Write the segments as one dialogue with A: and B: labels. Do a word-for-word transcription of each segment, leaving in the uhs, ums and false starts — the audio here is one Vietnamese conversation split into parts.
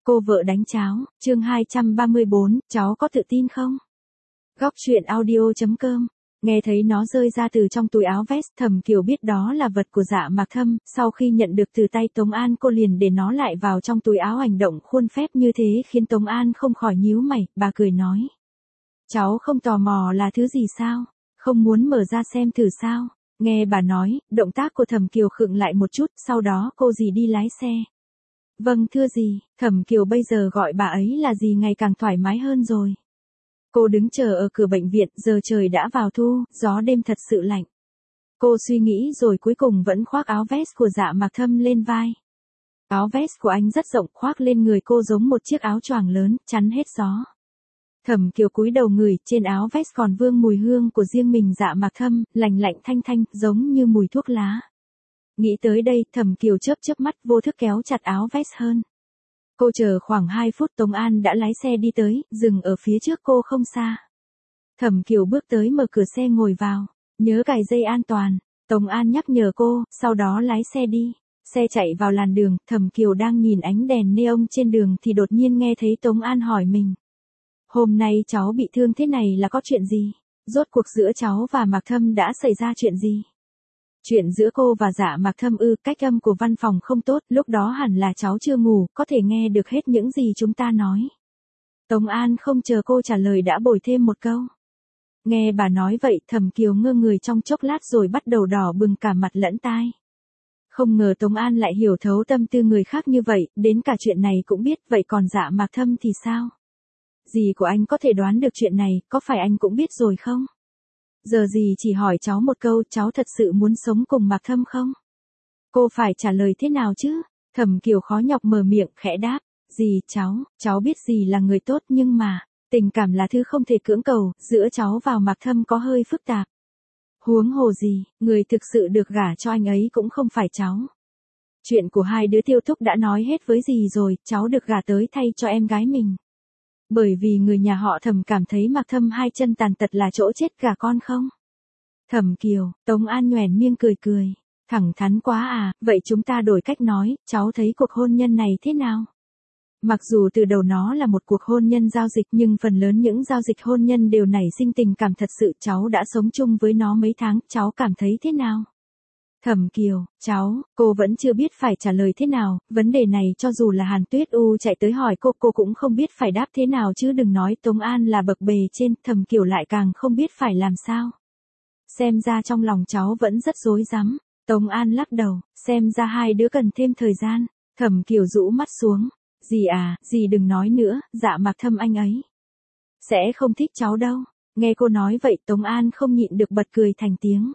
A: Cô vợ đánh cháo, chương hai trăm ba mươi bốn, cháu có tự tin không? Góc truyện audio chấm com. Nghe thấy nó rơi ra từ trong túi áo vest, Thẩm Kiều biết đó là vật của Dạ Mạc Thâm, sau khi nhận được từ tay Tống An cô liền để nó lại vào trong túi áo, hành động khuôn phép như thế khiến Tống An không khỏi nhíu mày, bà cười nói. Cháu không tò mò là thứ gì sao? Không muốn mở ra xem thử sao? Nghe bà nói, động tác của Thẩm Kiều khựng lại một chút, sau đó cô dì đi lái xe. Vâng thưa dì, Thẩm Kiều bây giờ gọi bà ấy là dì ngày càng thoải mái hơn rồi. Cô đứng chờ ở cửa bệnh viện, giờ trời đã vào thu, gió đêm thật sự lạnh. Cô suy nghĩ rồi cuối cùng vẫn khoác áo vest của Dạ Mạc Thâm lên vai. Áo vest của anh rất rộng, khoác lên người cô giống một chiếc áo choàng lớn, chắn hết gió. Thẩm Kiều cúi đầu ngửi, trên áo vest còn vương mùi hương của riêng mình Dạ Mạc Thâm, lành lạnh thanh thanh, giống như mùi thuốc lá. Nghĩ tới đây, Thẩm Kiều chớp chớp mắt, vô thức kéo chặt áo vest hơn. Cô chờ khoảng hai phút, Tống An đã lái xe đi tới, dừng ở phía trước cô không xa. Thẩm Kiều bước tới mở cửa xe ngồi vào, nhớ cài dây an toàn, Tống An nhắc nhở cô, sau đó lái xe đi. Xe chạy vào làn đường, Thẩm Kiều đang nhìn ánh đèn neon trên đường thì đột nhiên nghe thấy Tống An hỏi mình. Hôm nay cháu bị thương thế này là có chuyện gì? Rốt cuộc giữa cháu và Mạc Thâm đã xảy ra chuyện gì? Chuyện giữa cô và Dạ Mạc Thâm ư? Cách âm của văn phòng không tốt, lúc đó hẳn là cháu chưa ngủ, có thể nghe được hết những gì chúng ta nói. Tống An không chờ cô trả lời đã bồi thêm một câu. Nghe bà nói vậy, Thẩm Kiều ngơ người trong chốc lát rồi bắt đầu đỏ bừng cả mặt lẫn tai. Không ngờ Tống An lại hiểu thấu tâm tư người khác như vậy, đến cả chuyện này cũng biết, vậy còn Dạ Mạc Thâm thì sao? Dì của anh có thể đoán được chuyện này, có phải anh cũng biết rồi không? Giờ dì chỉ hỏi cháu một câu, cháu thật sự muốn sống cùng Mạc Thâm không? Cô phải trả lời thế nào chứ? Thẩm Kiều khó nhọc mở miệng, khẽ đáp. Dì, cháu, cháu biết dì là người tốt nhưng mà, tình cảm là thứ không thể cưỡng cầu, giữa cháu và Mạc Thâm có hơi phức tạp. Huống hồ gì, người thực sự được gả cho anh ấy cũng không phải cháu. Chuyện của hai đứa Tiêu Thúc đã nói hết với dì rồi, cháu được gả tới thay cho em gái mình. Bởi vì người nhà họ Thẩm cảm thấy Mạc Thâm hai chân tàn tật là chỗ chết gả con không? Thẩm Kiều, Tống An nhoẻn miệng cười cười. Thẳng thắn quá à, vậy chúng ta đổi cách nói, cháu thấy cuộc hôn nhân này thế nào? Mặc dù từ đầu nó là một cuộc hôn nhân giao dịch nhưng phần lớn những giao dịch hôn nhân đều nảy sinh tình cảm thật sự, cháu đã sống chung với nó mấy tháng, cháu cảm thấy thế nào? Thẩm Kiều, cháu, cô vẫn chưa biết phải trả lời thế nào, vấn đề này cho dù là Hàn Tuyết U chạy tới hỏi cô, cô cũng không biết phải đáp thế nào chứ đừng nói Tống An là bậc bề trên, Thẩm Kiều lại càng không biết phải làm sao. Xem ra trong lòng cháu vẫn rất rối rắm. Tống An lắc đầu, xem ra hai đứa cần thêm thời gian. Thẩm Kiều rũ mắt xuống. Dì à, dì đừng nói nữa, Dạ Mạc Thâm anh ấy sẽ không thích cháu đâu. Nghe cô nói vậy Tống An không nhịn được bật cười thành tiếng.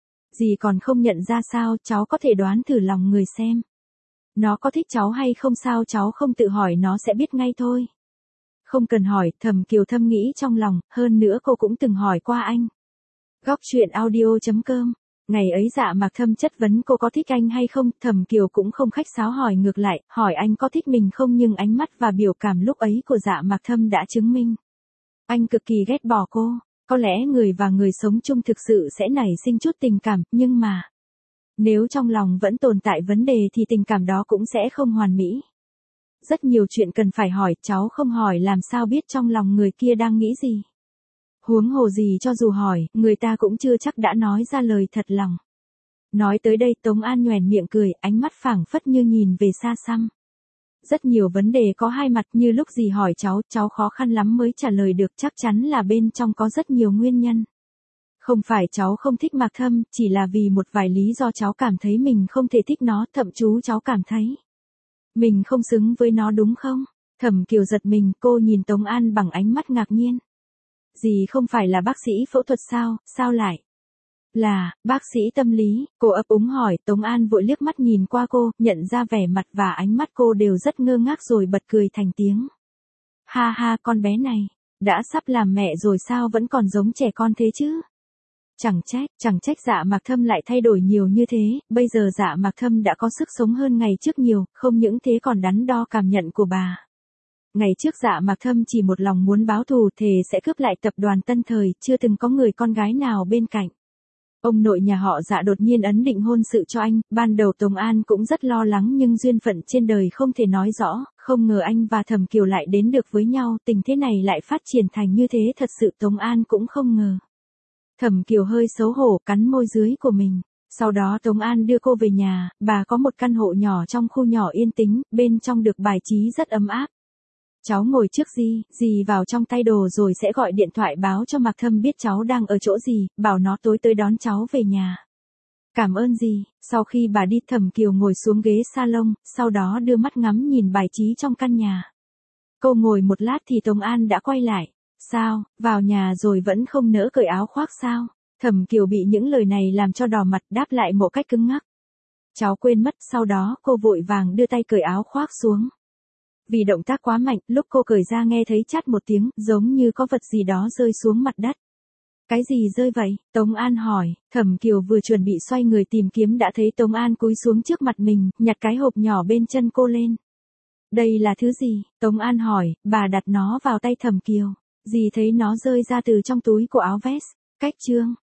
A: Dì còn không nhận ra sao, cháu có thể đoán thử lòng người xem. Nó có thích cháu hay không sao, cháu không tự hỏi nó sẽ biết ngay thôi. Không cần hỏi, Thẩm Kiều thầm nghĩ trong lòng, hơn nữa cô cũng từng hỏi qua anh. Góc truyện audio chấm com. Ngày ấy Dạ Mạc Thâm chất vấn cô có thích anh hay không, Thẩm Kiều cũng không khách sáo hỏi ngược lại, hỏi anh có thích mình không, nhưng ánh mắt và biểu cảm lúc ấy của Dạ Mạc Thâm đã chứng minh. Anh cực kỳ ghét bỏ cô, có lẽ người và người sống chung thực sự sẽ nảy sinh chút tình cảm, nhưng mà, nếu trong lòng vẫn tồn tại vấn đề thì tình cảm đó cũng sẽ không hoàn mỹ. Rất nhiều chuyện cần phải hỏi, cháu không hỏi làm sao biết trong lòng người kia đang nghĩ gì. Huống hồ gì cho dù hỏi, người ta cũng chưa chắc đã nói ra lời thật lòng. Nói tới đây Tống An nhoẻn miệng cười, ánh mắt phảng phất như nhìn về xa xăm. Rất nhiều vấn đề có hai mặt, như lúc dì hỏi cháu, cháu khó khăn lắm mới trả lời được, chắc chắn là bên trong có rất nhiều nguyên nhân. Không phải cháu không thích Mạc Thâm, chỉ là vì một vài lý do cháu cảm thấy mình không thể thích nó, thậm chí cháu cảm thấy mình không xứng với nó đúng không? Thẩm Kiều giật mình, cô nhìn Tống An bằng ánh mắt ngạc nhiên. Dì không phải là bác sĩ phẫu thuật sao, sao lại? Là, bác sĩ tâm lý, cô ấp úng hỏi, Tống An vội liếc mắt nhìn qua cô, nhận ra vẻ mặt và ánh mắt cô đều rất ngơ ngác rồi bật cười thành tiếng. Ha ha, con bé này, đã sắp làm mẹ rồi sao vẫn còn giống trẻ con thế chứ? Chẳng trách, chẳng trách Dạ Mạc Thâm lại thay đổi nhiều như thế, bây giờ Dạ Mạc Thâm đã có sức sống hơn ngày trước nhiều, không những thế còn đắn đo cảm nhận của bà. Ngày trước Dạ Mạc Thâm chỉ một lòng muốn báo thù, thề sẽ cướp lại tập đoàn Tân Thời, chưa từng có người con gái nào bên cạnh. Ông nội nhà họ Dạ đột nhiên ấn định hôn sự cho anh, ban đầu Tống An cũng rất lo lắng nhưng duyên phận trên đời không thể nói rõ, không ngờ anh và Thẩm Kiều lại đến được với nhau, tình thế này lại phát triển thành như thế thật sự Tống An cũng không ngờ. Thẩm Kiều hơi xấu hổ cắn môi dưới của mình. Sau đó Tống An đưa cô về nhà, bà có một căn hộ nhỏ trong khu nhỏ yên tĩnh, bên trong được bài trí rất ấm áp. Cháu ngồi trước Di, Di vào trong tay đồ rồi sẽ gọi điện thoại báo cho Mạc Thâm biết cháu đang ở chỗ gì, bảo nó tối tới đón cháu về nhà. Cảm ơn Di. Sau khi bà đi Thẩm Kiều ngồi xuống ghế salon, sau đó đưa mắt ngắm nhìn bài trí trong căn nhà. Cô ngồi một lát thì Tống An đã quay lại. Sao, vào nhà rồi vẫn không nỡ cởi áo khoác sao? Thẩm Kiều bị những lời này làm cho đỏ mặt đáp lại một cách cứng ngắc. Cháu quên mất, sau đó cô vội vàng đưa tay cởi áo khoác xuống. Vì động tác quá mạnh, lúc cô cởi ra nghe thấy chát một tiếng, giống như có vật gì đó rơi xuống mặt đất. Cái gì rơi vậy? Tống An hỏi, Thẩm Kiều vừa chuẩn bị xoay người tìm kiếm đã thấy Tống An cúi xuống trước mặt mình, nhặt cái hộp nhỏ bên chân cô lên. Đây là thứ gì? Tống An hỏi, bà đặt nó vào tay Thẩm Kiều. Dì thấy nó rơi ra từ trong túi của áo vest. Cách chương